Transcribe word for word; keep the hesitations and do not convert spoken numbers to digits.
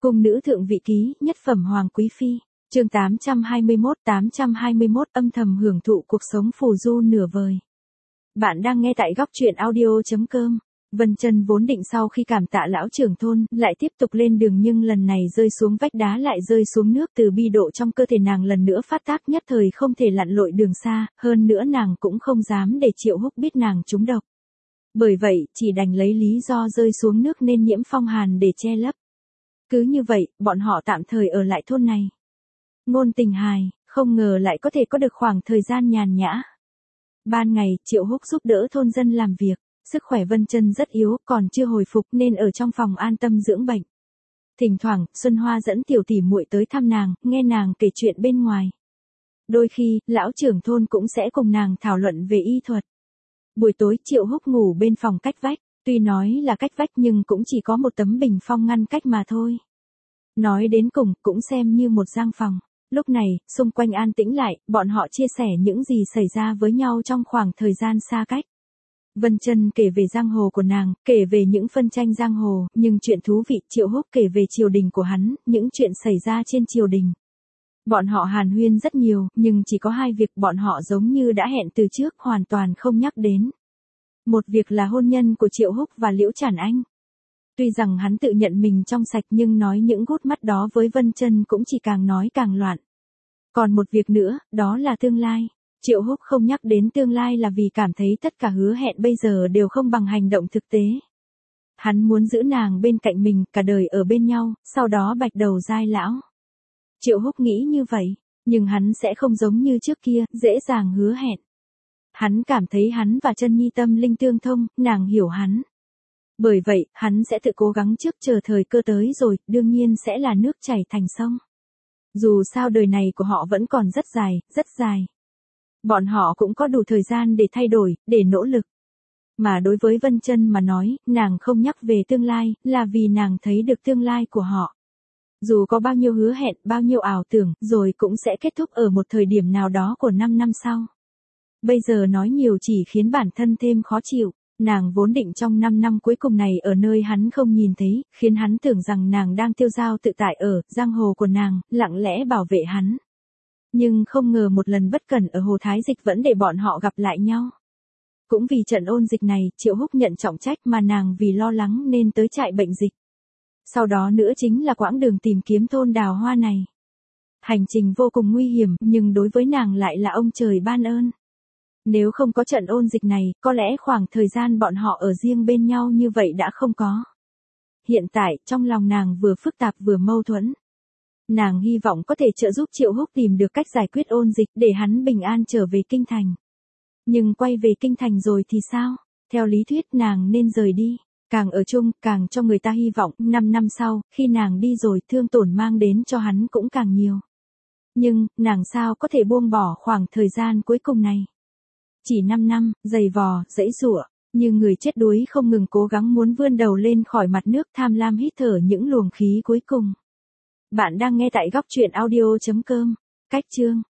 Cung nữ thượng vị ký, nhất phẩm hoàng quý phi. Chương tám trăm hai mươi mốt, tám trăm hai mươi mốt âm thầm hưởng thụ cuộc sống phù du nửa vời. Bạn đang nghe tại góc truyện audio chấm com. Vân Chân vốn định sau khi cảm tạ lão trưởng thôn, lại tiếp tục lên đường nhưng lần này rơi xuống vách đá lại rơi xuống nước, từ bi độ trong cơ thể nàng lần nữa phát tác, nhất thời không thể lặn lội đường xa, hơn nữa nàng cũng không dám để Triệu Húc biết nàng trúng độc. Bởi vậy, chỉ đành lấy lý do rơi xuống nước nên nhiễm phong hàn để che lấp. Cứ như vậy, bọn họ tạm thời ở lại thôn này. Ngôn Tình hài, không ngờ lại có thể có được khoảng thời gian nhàn nhã. Ban ngày, Triệu Húc giúp đỡ thôn dân làm việc, sức khỏe Vân Chân rất yếu, còn chưa hồi phục nên ở trong phòng an tâm dưỡng bệnh. Thỉnh thoảng, Xuân Hoa dẫn tiểu tỷ muội tới thăm nàng, nghe nàng kể chuyện bên ngoài. Đôi khi, lão trưởng thôn cũng sẽ cùng nàng thảo luận về y thuật. Buổi tối Triệu Húc ngủ bên phòng cách vách, tuy nói là cách vách nhưng cũng chỉ có một tấm bình phong ngăn cách mà thôi. Nói đến cùng, cũng xem như một giang phòng. Lúc này, xung quanh an tĩnh lại, bọn họ chia sẻ những gì xảy ra với nhau trong khoảng thời gian xa cách. Vân Chân kể về giang hồ của nàng, kể về những phân tranh giang hồ, nhưng chuyện thú vị Triệu Húc kể về triều đình của hắn, những chuyện xảy ra trên triều đình. Bọn họ hàn huyên rất nhiều, nhưng chỉ có hai việc bọn họ giống như đã hẹn từ trước, hoàn toàn không nhắc đến. Một việc là hôn nhân của Triệu Húc và Liễu Trản Anh. Tuy rằng hắn tự nhận mình trong sạch nhưng nói những gút mắt đó với Vân Chân cũng chỉ càng nói càng loạn. Còn một việc nữa, đó là tương lai. Triệu Húc không nhắc đến tương lai là vì cảm thấy tất cả hứa hẹn bây giờ đều không bằng hành động thực tế. Hắn muốn giữ nàng bên cạnh mình, cả đời ở bên nhau, sau đó bạch đầu giai lão. Triệu Húc nghĩ như vậy, nhưng hắn sẽ không giống như trước kia, dễ dàng hứa hẹn. Hắn cảm thấy hắn và Chân Nhi tâm linh tương thông, nàng hiểu hắn. Bởi vậy, hắn sẽ tự cố gắng trước, chờ thời cơ tới rồi, đương nhiên sẽ là nước chảy thành sông. Dù sao đời này của họ vẫn còn rất dài, rất dài. Bọn họ cũng có đủ thời gian để thay đổi, để nỗ lực. Mà đối với Vân Chân mà nói, nàng không nhắc về tương lai, là vì nàng thấy được tương lai của họ. Dù có bao nhiêu hứa hẹn, bao nhiêu ảo tưởng, rồi cũng sẽ kết thúc ở một thời điểm nào đó của năm năm sau. Bây giờ nói nhiều chỉ khiến bản thân thêm khó chịu. Nàng vốn định trong năm năm cuối cùng này ở nơi hắn không nhìn thấy, khiến hắn tưởng rằng nàng đang tiêu dao tự tại ở giang hồ của nàng, lặng lẽ bảo vệ hắn. Nhưng không ngờ một lần bất cẩn ở Hồ Thái Dịch vẫn để bọn họ gặp lại nhau. Cũng vì trận ôn dịch này, Triệu Húc nhận trọng trách mà nàng vì lo lắng nên tới trại bệnh dịch. Sau đó nữa chính là quãng đường tìm kiếm thôn Đào Hoa này. Hành trình vô cùng nguy hiểm, nhưng đối với nàng lại là ông trời ban ơn. Nếu không có trận ôn dịch này, có lẽ khoảng thời gian bọn họ ở riêng bên nhau như vậy đã không có. Hiện tại, trong lòng nàng vừa phức tạp vừa mâu thuẫn. Nàng hy vọng có thể trợ giúp Triệu Húc tìm được cách giải quyết ôn dịch để hắn bình an trở về kinh thành. Nhưng quay về kinh thành rồi thì sao? Theo lý thuyết nàng nên rời đi. Càng ở chung, càng cho người ta hy vọng, năm năm sau, khi nàng đi rồi, thương tổn mang đến cho hắn cũng càng nhiều. Nhưng, nàng sao có thể buông bỏ khoảng thời gian cuối cùng này? Chỉ năm năm, dày vò, dãy giụa, như người chết đuối không ngừng cố gắng muốn vươn đầu lên khỏi mặt nước, tham lam hít thở những luồng khí cuối cùng. Bạn đang nghe tại góc truyện audio chấm com. Cách chương